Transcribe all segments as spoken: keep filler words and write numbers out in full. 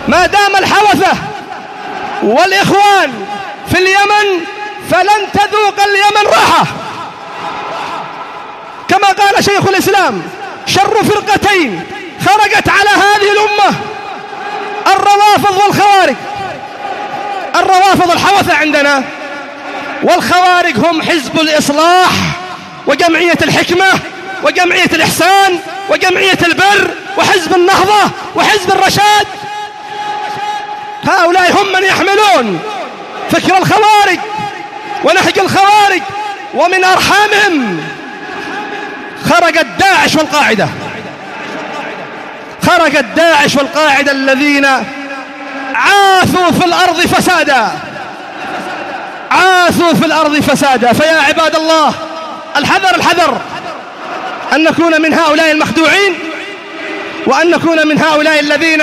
ما دام الحوثة والإخوان في اليمن فلن تذوق اليمن راحة. كما قال شيخ الإسلام: شر فرقتين خرجت على هذه الأمة الروافض والخوارج. الروافض الحوثة عندنا، والخوارج هم حزب الإصلاح وجمعية الحكمة وجمعية الإحسان وجمعية البر وحزب النهضة وحزب الرشاد. هؤلاء هم من يحملون فكر الخوارج ونهج الخوارج، ومن أرحامهم خرجت داعش والقاعدة. خرجت داعش والقاعدة الذين عاثوا في الأرض فسادا، عاثوا في الأرض فسادا. فيا عباد الله، الحذر الحذر أن نكون من هؤلاء المخدوعين، وأن نكون من هؤلاء الذين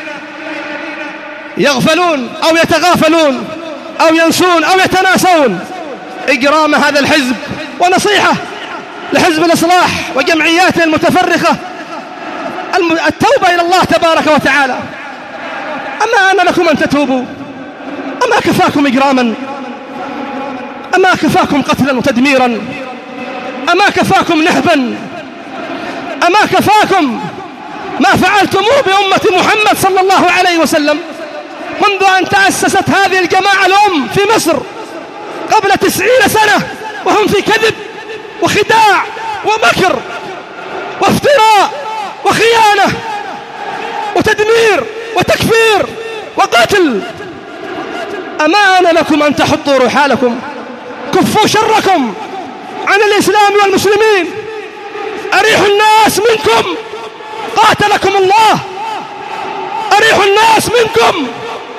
يغفلون أو يتغافلون أو ينسون أو يتناسون إجرام هذا الحزب. ونصيحة لحزب الإصلاح وجمعياته المتفرقة: التوبة إلى الله تبارك وتعالى. أما أن لكم أن تتوبوا؟ أما كفاكم إجراما؟ أما كفاكم قتلا وتدميرا؟ أما كفاكم نهبا؟ أما كفاكم ما فعلتموه بأمة محمد صلى الله عليه وسلم منذ أن تأسست هذه الجماعة الأم في مصر قبل تسعين سنة، وهم في كذب وخداع ومكر وافتراء وخيانة وتدمير وتكفير وقتل. أما آن لكم أن تحطوا رحالكم؟ كفوا شركم عن الإسلام والمسلمين، أريحوا الناس منكم، قاتلكم الله. أريحوا الناس منكم،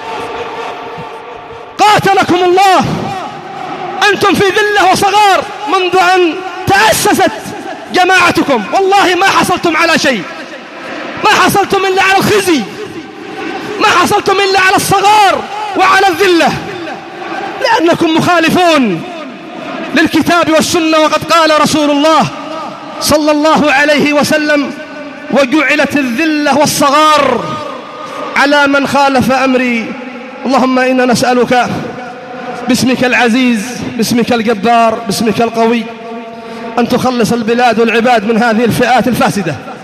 قاتلكم الله. أنتم في ذلة وصغار منذ أن تأسست جماعتكم، والله ما حصلتم على شيء، ما حصلتم إلا على الخزي، ما حصلتم إلا على الصغار وعلى الذلة، لأنكم مخالفون للكتاب والسنة. وقد قال رسول الله صلى الله عليه وسلم: وجعلت الذلة والصغار على من خالف أمري. اللهم إنا نسألك باسمك العزيز، باسمك الجبار، باسمك القوي، أن تخلص البلاد والعباد من هذه الفئات الفاسدة.